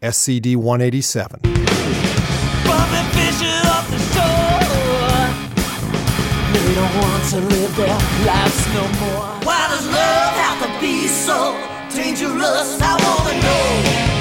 SCD 187. Bumping fishes off the shore. They don't want to live their lives no more. Why does love have to be so dangerous? I wanna know.